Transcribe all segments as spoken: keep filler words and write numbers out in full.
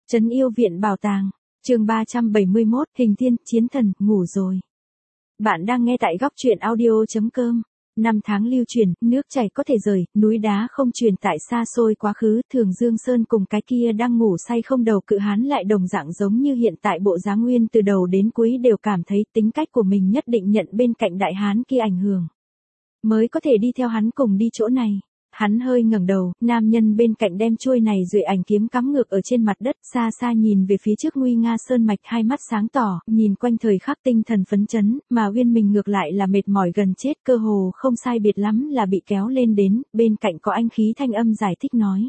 Trấn yêu viện bảo tàng, chương ba trăm bảy mươi mốt, hình thiên, chiến thần, ngủ rồi. Bạn đang nghe tại góc truyện audio.com. Năm tháng lưu truyền, nước chảy có thể rời, núi đá không truyền tại xa xôi quá khứ, Thường Dương Sơn cùng cái kia đang ngủ say không đầu cự hán lại đồng dạng giống như hiện tại bộ dáng nguyên từ đầu đến cuối đều cảm thấy tính cách của mình nhất định nhận bên cạnh đại hán kia ảnh hưởng. Mới có thể đi theo hắn cùng đi chỗ này. Hắn hơi ngẩng đầu, nam nhân bên cạnh đem chuôi này duệ ảnh kiếm cắm ngược ở trên mặt đất, xa xa nhìn về phía trước nguy nga sơn mạch, hai mắt sáng tỏ, nhìn quanh thời khắc tinh thần phấn chấn, mà Uyên mình ngược lại là mệt mỏi gần chết, cơ hồ không sai biệt lắm là bị kéo lên đến, bên cạnh có anh khí thanh âm giải thích nói.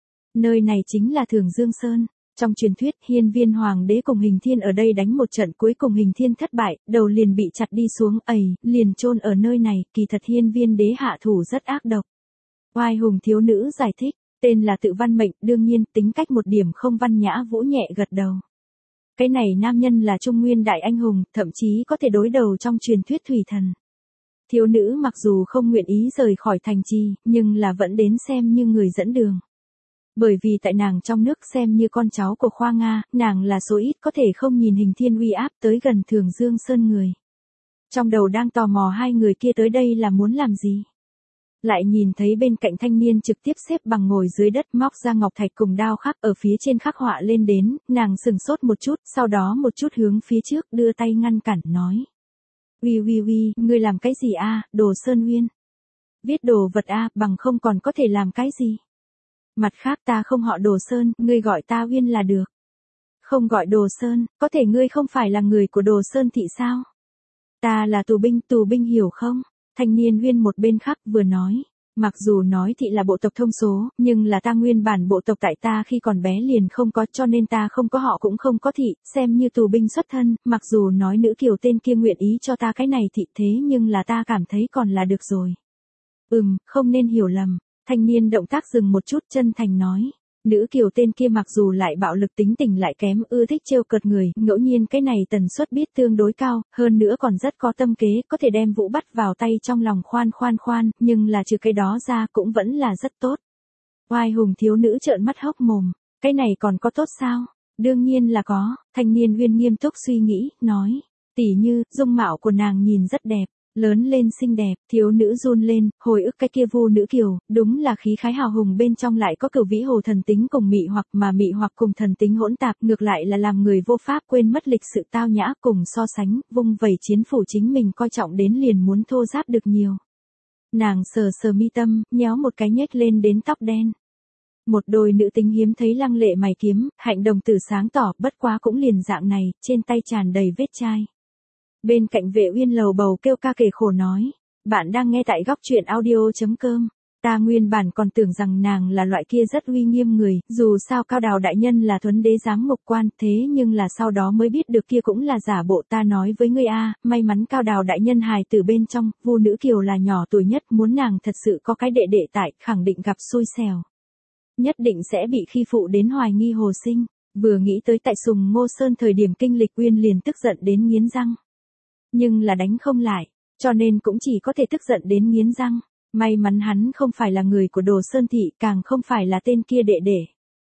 Nơi này chính là Thường Dương Sơn. Trong truyền thuyết, Hiên Viên Hoàng đế cùng Hình Thiên ở đây đánh một trận, cuối cùng Hình Thiên thất bại, đầu liền bị chặt đi xuống, ầy, liền chôn ở nơi này, kỳ thật Hiên Viên đế hạ thủ rất ác độc. Oai hùng thiếu nữ giải thích, tên là tự văn mệnh, đương nhiên, tính cách một điểm không văn nhã vũ nhẹ gật đầu. Cái này nam nhân là Trung Nguyên đại anh hùng, thậm chí có thể đối đầu trong truyền thuyết thủy thần. Thiếu nữ mặc dù không nguyện ý rời khỏi thành trì, nhưng là vẫn đến xem như người dẫn đường. Bởi vì tại nàng trong nước xem như con cháu của Khoa Nga, nàng là số ít có thể không nhìn Hình Thiên uy áp tới gần Thường Dương Sơn người. Trong đầu đang tò mò hai người kia tới đây là muốn làm gì. Lại nhìn thấy bên cạnh thanh niên trực tiếp xếp bằng ngồi dưới đất móc ra ngọc thạch cùng đao khắc ở phía trên khắc họa lên đến, nàng sừng sốt một chút, sau đó một chút hướng phía trước đưa tay ngăn cản nói. Uy uy uy, ngươi làm cái gì a, Đồ Sơn Uyên? Viết đồ vật a, bằng không còn có thể làm cái gì? Mặt khác ta không họ Đồ Sơn, ngươi gọi ta Uyên là được. Không gọi Đồ Sơn, có thể ngươi không phải là người của Đồ Sơn thị sao? Ta là tù binh, tù binh hiểu không? Thanh niên Uyên một bên khác vừa nói, mặc dù nói thị là bộ tộc thông số, nhưng là ta nguyên bản bộ tộc tại ta khi còn bé liền không có, cho nên ta không có họ cũng không có thị, xem như tù binh xuất thân, mặc dù nói nữ kiều tên kia nguyện ý cho ta cái này thị thế nhưng là ta cảm thấy còn là được rồi. Ừm, không nên hiểu lầm, thanh niên động tác dừng một chút chân thành nói. Nữ kiều tên kia mặc dù lại bạo lực tính tình lại kém, ưa thích trêu cợt người, ngẫu nhiên cái này tần suất biết tương đối cao, hơn nữa còn rất có tâm kế, có thể đem Vũ bắt vào tay trong lòng khoan khoan khoan, nhưng là trừ cái đó ra cũng vẫn là rất tốt. Oai hùng thiếu nữ trợn mắt hốc mồm, cái này còn có tốt sao? Đương nhiên là có, thanh niên Uyên nghiêm túc suy nghĩ, nói, tỉ như, dung mạo của nàng nhìn rất đẹp. Lớn lên xinh đẹp, thiếu nữ run lên, hồi ức cái kia vu nữ kiều, đúng là khí khái hào hùng bên trong lại có cửu vĩ hồ thần tính cùng mị hoặc mà mị hoặc cùng thần tính hỗn tạp, ngược lại là làm người vô pháp quên mất lịch sự tao nhã cùng so sánh, vung vẩy chiến phủ chính mình coi trọng đến liền muốn thô giáp được nhiều. Nàng sờ sờ mi tâm, nhéo một cái nhếch lên đến tóc đen. Một đôi nữ tính hiếm thấy lăng lệ mày kiếm, hạnh đồng tử sáng tỏ, bất quá cũng liền dạng này, trên tay tràn đầy vết chai. Bên cạnh Vệ Uyên lầu bầu kêu ca kể khổ nói, bạn đang nghe tại góc truyện audio.com. Ta nguyên bản còn tưởng rằng nàng là loại kia rất uy nghiêm người, dù sao Cao Đào đại nhân là thuấn đế giám ngục quan, thế nhưng là sau đó mới biết được kia cũng là giả bộ. Ta nói với ngươi a, may mắn Cao Đào đại nhân hài từ bên trong, vu nữ kiều là nhỏ tuổi nhất, muốn nàng thật sự có cái đệ đệ tại, khẳng định gặp xui xẻo. Nhất định sẽ bị khi phụ đến hoài nghi hồ sinh. Vừa nghĩ tới tại Sùng Ngô Sơn thời điểm kinh lịch, Uyên liền tức giận đến nghiến răng. Nhưng là đánh không lại, cho nên cũng chỉ có thể tức giận đến nghiến răng. May mắn hắn không phải là người của Đồ Sơn thị, càng không phải là tên kia đệ đệ.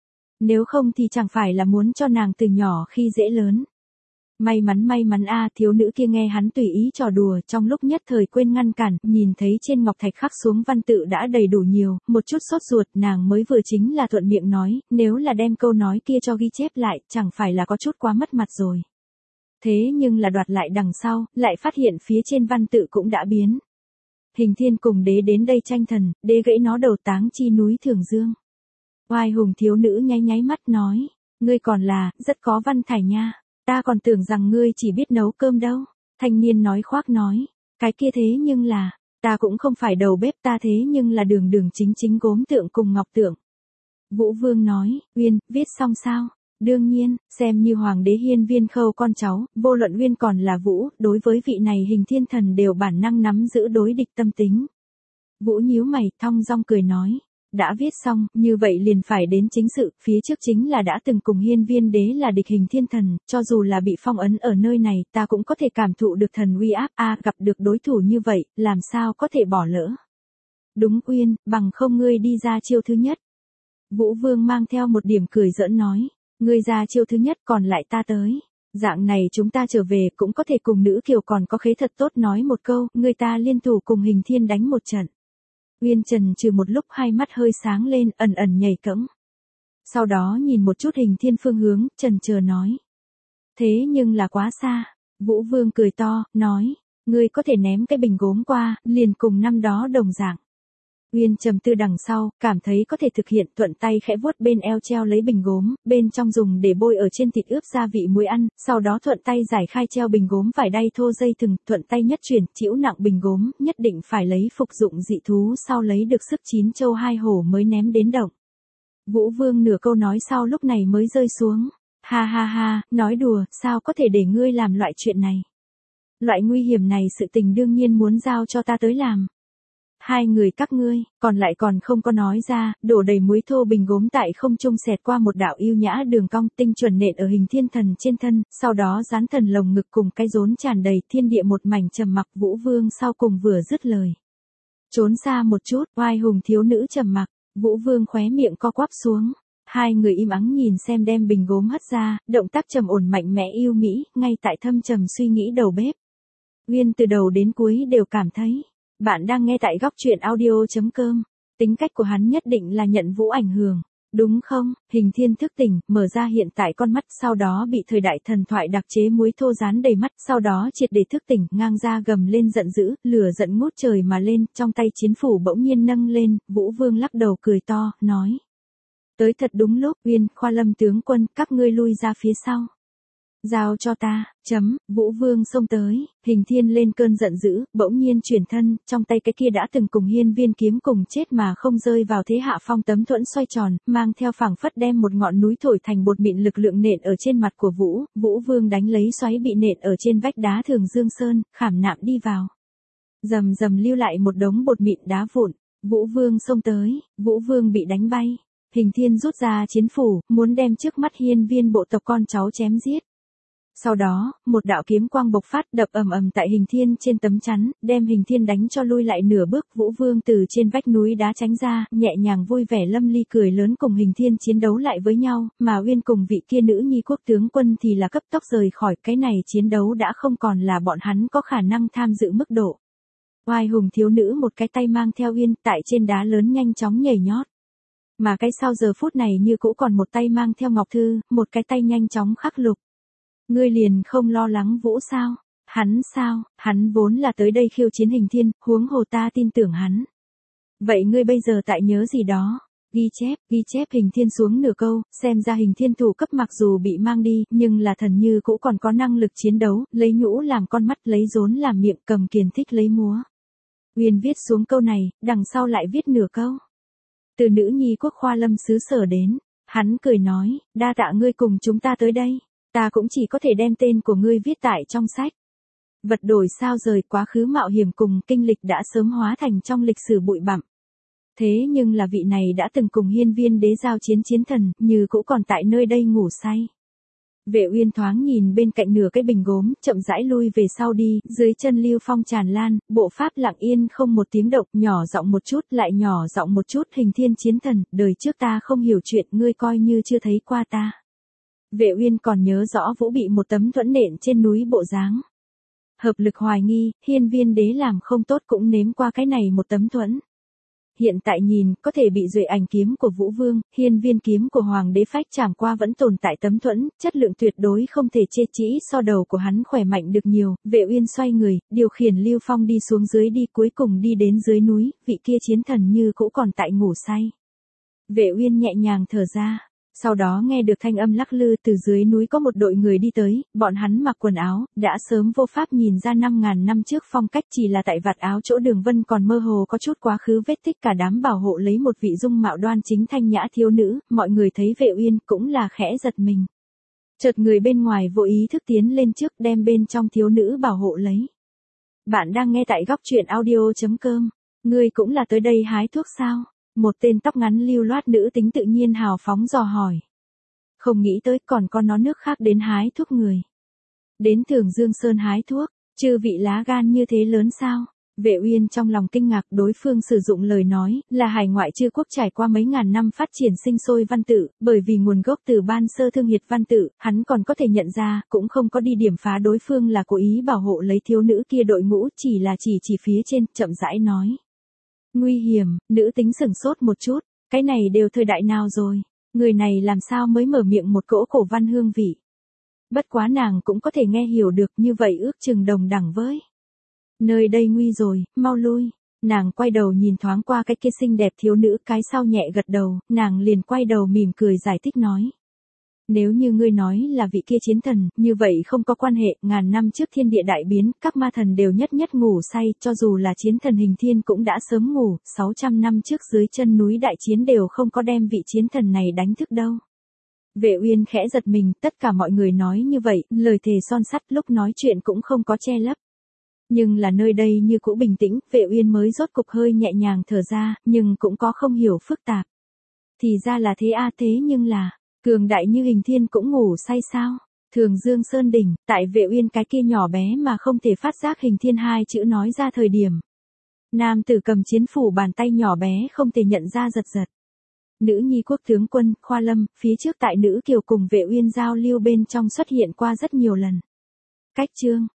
Nếu không thì chẳng phải là muốn cho nàng từ nhỏ khi dễ lớn. May mắn may mắn a, thiếu nữ kia nghe hắn tùy ý trò đùa, trong lúc nhất thời quên ngăn cản, nhìn thấy trên ngọc thạch khắc xuống văn tự đã đầy đủ nhiều, một chút sốt ruột, nàng mới vừa chính là thuận miệng nói, nếu là đem câu nói kia cho ghi chép lại, chẳng phải là có chút quá mất mặt rồi. Thế nhưng là đoạt lại đằng sau, lại phát hiện phía trên văn tự cũng đã biến. Hình Thiên cùng đế đến đây tranh thần, đế gãy nó đầu táng chi núi Thường Dương. Oai hùng thiếu nữ nháy nháy mắt nói, ngươi còn là, rất có văn thải nha, ta còn tưởng rằng ngươi chỉ biết nấu cơm đâu. Thanh niên nói khoác nói, cái kia thế nhưng là, ta cũng không phải đầu bếp, ta thế nhưng là đường đường chính chính gốm tượng cùng ngọc tượng. Vũ Vương nói, Uyên, viết xong sao? Đương nhiên, xem như hoàng đế Hiên Viên Khâu con cháu, vô luận Uyên còn là Vũ, đối với vị này Hình Thiên thần đều bản năng nắm giữ đối địch tâm tính. Vũ nhíu mày, thong dong cười nói, đã viết xong, như vậy liền phải đến chính sự, phía trước chính là đã từng cùng Hiên Viên đế là địch Hình Thiên thần, cho dù là bị phong ấn ở nơi này, ta cũng có thể cảm thụ được thần uy áp, a, gặp được đối thủ như vậy, làm sao có thể bỏ lỡ. Đúng Uyên, bằng không ngươi đi ra chiêu thứ nhất. Vũ Vương mang theo một điểm cười giỡn nói. Ngươi ra chiêu thứ nhất còn lại ta tới. Dạng này chúng ta trở về cũng có thể cùng nữ kiều còn có khế thật tốt nói một câu, người ta liên thủ cùng Hình Thiên đánh một trận. Uyên Trần trừ một lúc hai mắt hơi sáng lên, ẩn ẩn nhảy cẫng. Sau đó nhìn một chút Hình Thiên phương hướng, chần chờ nói. Thế nhưng là quá xa. Vũ Vương cười to, nói. Ngươi có thể ném cái bình gốm qua, liền cùng năm đó đồng dạng. Uyên trầm tư đằng sau, cảm thấy có thể thực hiện, thuận tay khẽ vuốt bên eo treo lấy bình gốm, bên trong dùng để bôi ở trên thịt ướp gia vị muối ăn, sau đó thuận tay giải khai treo bình gốm vải đay thô dây thừng, thuận tay nhất chuyển, chĩu nặng bình gốm, nhất định phải lấy phục dụng dị thú sau lấy được sức chín châu hai hổ mới ném đến động. Vũ Vương nửa câu nói sau lúc này mới rơi xuống. Ha ha ha, nói đùa, sao có thể để ngươi làm loại chuyện này? Loại nguy hiểm này sự tình đương nhiên muốn giao cho ta tới làm. Hai người các ngươi, còn lại còn không có nói ra, đổ đầy muối thô bình gốm tại không trung xẹt qua một đạo yêu nhã đường cong tinh chuẩn nện ở Hình Thiên thần trên thân, sau đó dán thần lồng ngực cùng cái rốn tràn đầy thiên địa một mảnh trầm mặc. Vũ Vương sau cùng vừa dứt lời. Trốn xa một chút, oai hùng thiếu nữ trầm mặc, Vũ Vương khóe miệng co quắp xuống. Hai người im ắng nhìn xem đem bình gốm hất ra, động tác trầm ổn mạnh mẽ yêu mỹ, ngay tại thâm trầm suy nghĩ đầu bếp. Uyên từ đầu đến cuối đều cảm thấy. Bạn đang nghe tại góc truyện audio.com. Tính cách của hắn nhất định là nhận Vũ ảnh hưởng. Đúng không? Hình Thiên thức tỉnh, mở ra hiện tại con mắt, sau đó bị thời đại thần thoại đặc chế muối thô dán đầy mắt, sau đó triệt để thức tỉnh, ngang ra gầm lên giận dữ, lửa giận ngút trời mà lên, trong tay chiến phủ bỗng nhiên nâng lên, Vũ Vương lắc đầu cười to, nói. Tới thật đúng lúc, Uyên, Khoa Lâm tướng quân, các ngươi lui ra phía sau. Giao cho ta, chấm, Vũ Vương xông tới, Hình Thiên lên cơn giận dữ, bỗng nhiên chuyển thân, trong tay cái kia đã từng cùng hiên viên kiếm cùng chết mà không rơi vào thế hạ phong tấm thuẫn xoay tròn, mang theo phảng phất đem một ngọn núi thổi thành bột mịn lực lượng nện ở trên mặt của Vũ, Vũ Vương đánh lấy xoáy bị nện ở trên vách đá Thường Dương Sơn, khảm nạm đi vào. Rầm rầm lưu lại một đống bột mịn đá vụn, Vũ Vương xông tới, Vũ Vương bị đánh bay, Hình Thiên rút ra chiến phủ, muốn đem trước mắt hiên viên bộ tộc con cháu chém giết. Sau đó, một đạo kiếm quang bộc phát đập ầm ầm tại Hình Thiên trên tấm chắn, đem Hình Thiên đánh cho lui lại nửa bước. Vũ Vương từ trên vách núi đá tránh ra, nhẹ nhàng vui vẻ lâm ly cười lớn cùng Hình Thiên chiến đấu lại với nhau, mà Uyên cùng vị kia nữ nhi quốc tướng quân thì là cấp tốc rời khỏi. Cái này chiến đấu đã không còn là bọn hắn có khả năng tham dự mức độ. Oai hùng thiếu nữ một cái tay mang theo Uyên tại trên đá lớn nhanh chóng nhảy nhót. Mà cái sau giờ phút này như cũ còn một tay mang theo Ngọc Thư, một cái tay nhanh chóng khắc lục. Ngươi liền không lo lắng Vũ sao? Hắn sao? Hắn vốn là tới đây khiêu chiến Hình Thiên, huống hồ ta tin tưởng hắn. Vậy ngươi bây giờ tại nhớ gì đó? Ghi chép, ghi chép Hình Thiên xuống nửa câu, xem ra Hình Thiên thủ cấp mặc dù bị mang đi, nhưng là thần như cũ còn có năng lực chiến đấu, lấy nhũ làm con mắt, lấy rốn làm miệng, cầm kiền thích lấy múa. Uyên viết xuống câu này, đằng sau lại viết nửa câu. Từ nữ nhi quốc Khoa Lâm xứ sở đến, hắn cười nói, đa tạ ngươi cùng chúng ta tới đây. Ta cũng chỉ có thể đem tên của ngươi viết tại trong sách. Vật đổi sao rời, quá khứ mạo hiểm cùng kinh lịch đã sớm hóa thành trong lịch sử bụi bặm. Thế nhưng là vị này đã từng cùng hiên viên đế giao chiến chiến thần, như cũ còn tại nơi đây ngủ say. Vệ Uyên thoáng nhìn bên cạnh nửa cái bình gốm, chậm rãi lui về sau đi, dưới chân lưu phong tràn lan, bộ pháp lặng yên không một tiếng động, nhỏ giọng một chút, lại nhỏ giọng một chút. Hình Thiên chiến thần, đời trước ta không hiểu chuyện, ngươi coi như chưa thấy qua ta. Vệ Uyên còn nhớ rõ Vũ bị một tấm thuẫn nện trên núi bộ dáng. Hợp lực hoài nghi, hiên viên đế làm không tốt cũng nếm qua cái này một tấm thuẫn. Hiện tại nhìn, có thể bị duệ ảnh kiếm của Vũ Vương, hiên viên kiếm của Hoàng đế phách chạm qua vẫn tồn tại tấm thuẫn, chất lượng tuyệt đối không thể chê chĩ, so đầu của hắn khỏe mạnh được nhiều. Vệ Uyên xoay người, điều khiển Lưu Phong đi xuống dưới đi, cuối cùng đi đến dưới núi, vị kia chiến thần như cũ còn tại ngủ say. Vệ Uyên nhẹ nhàng thở ra. Sau đó nghe được thanh âm lắc lư từ dưới núi có một đội người đi tới, bọn hắn mặc quần áo, đã sớm vô pháp nhìn ra năm ngàn năm trước phong cách, chỉ là tại vạt áo chỗ đường vân còn mơ hồ có chút quá khứ vết tích. Cả đám bảo hộ lấy một vị dung mạo đoan chính thanh nhã thiếu nữ, mọi người thấy Vệ Uyên cũng là khẽ giật mình. Chợt người bên ngoài vô ý thức tiến lên trước đem bên trong thiếu nữ bảo hộ lấy. Bạn đang nghe tại góc truyện audio.com, ngươi cũng là tới đây hái thuốc sao? Một tên tóc ngắn lưu loát nữ tính tự nhiên hào phóng dò hỏi. Không nghĩ tới còn có nó nước khác đến hái thuốc người. Đến Thường Dương Sơn hái thuốc, chư vị lá gan như thế lớn sao? Vệ Uyên trong lòng kinh ngạc, đối phương sử dụng lời nói là hải ngoại chư quốc trải qua mấy ngàn năm phát triển sinh sôi văn tự, bởi vì nguồn gốc từ ban sơ thương hiệt văn tự, hắn còn có thể nhận ra, cũng không có đi điểm phá đối phương là cố ý bảo hộ lấy thiếu nữ kia đội ngũ, chỉ là chỉ chỉ phía trên, chậm rãi nói. Nguy hiểm, nữ tính sửng sốt một chút, cái này đều thời đại nào rồi, người này làm sao mới mở miệng một cỗ cổ văn hương vị. Bất quá nàng cũng có thể nghe hiểu được, như vậy ước chừng đồng đẳng với. Nơi đây nguy rồi, mau lui. Nàng quay đầu nhìn thoáng qua cái kia xinh đẹp thiếu nữ, cái sau nhẹ gật đầu, nàng liền quay đầu mỉm cười giải thích nói. Nếu như ngươi nói là vị kia chiến thần, như vậy không có quan hệ, ngàn năm trước thiên địa đại biến, các ma thần đều nhất nhất ngủ say, cho dù là chiến thần hình thiên cũng đã sớm ngủ, sáu trăm năm trước dưới chân núi đại chiến đều không có đem vị chiến thần này đánh thức đâu. Vệ Uyên khẽ giật mình, tất cả mọi người nói như vậy, lời thề son sắt, lúc nói chuyện cũng không có che lấp. Nhưng là nơi đây như cũ bình tĩnh, Vệ Uyên mới rốt cục hơi nhẹ nhàng thở ra, nhưng cũng có không hiểu phức tạp. Thì ra là thế a, thế nhưng là, cường đại như hình thiên cũng ngủ say sao? Thường Dương Sơn đỉnh, tại Vệ Uyên cái kia nhỏ bé mà không thể phát giác hình thiên hai chữ nói ra thời điểm. Nam tử cầm chiến phủ bàn tay nhỏ bé không thể nhận ra giật giật. Nữ nhi quốc tướng quân, Khoa Lâm, phía trước tại nữ kiều cùng Vệ Uyên giao lưu bên trong xuất hiện qua rất nhiều lần. Cách chương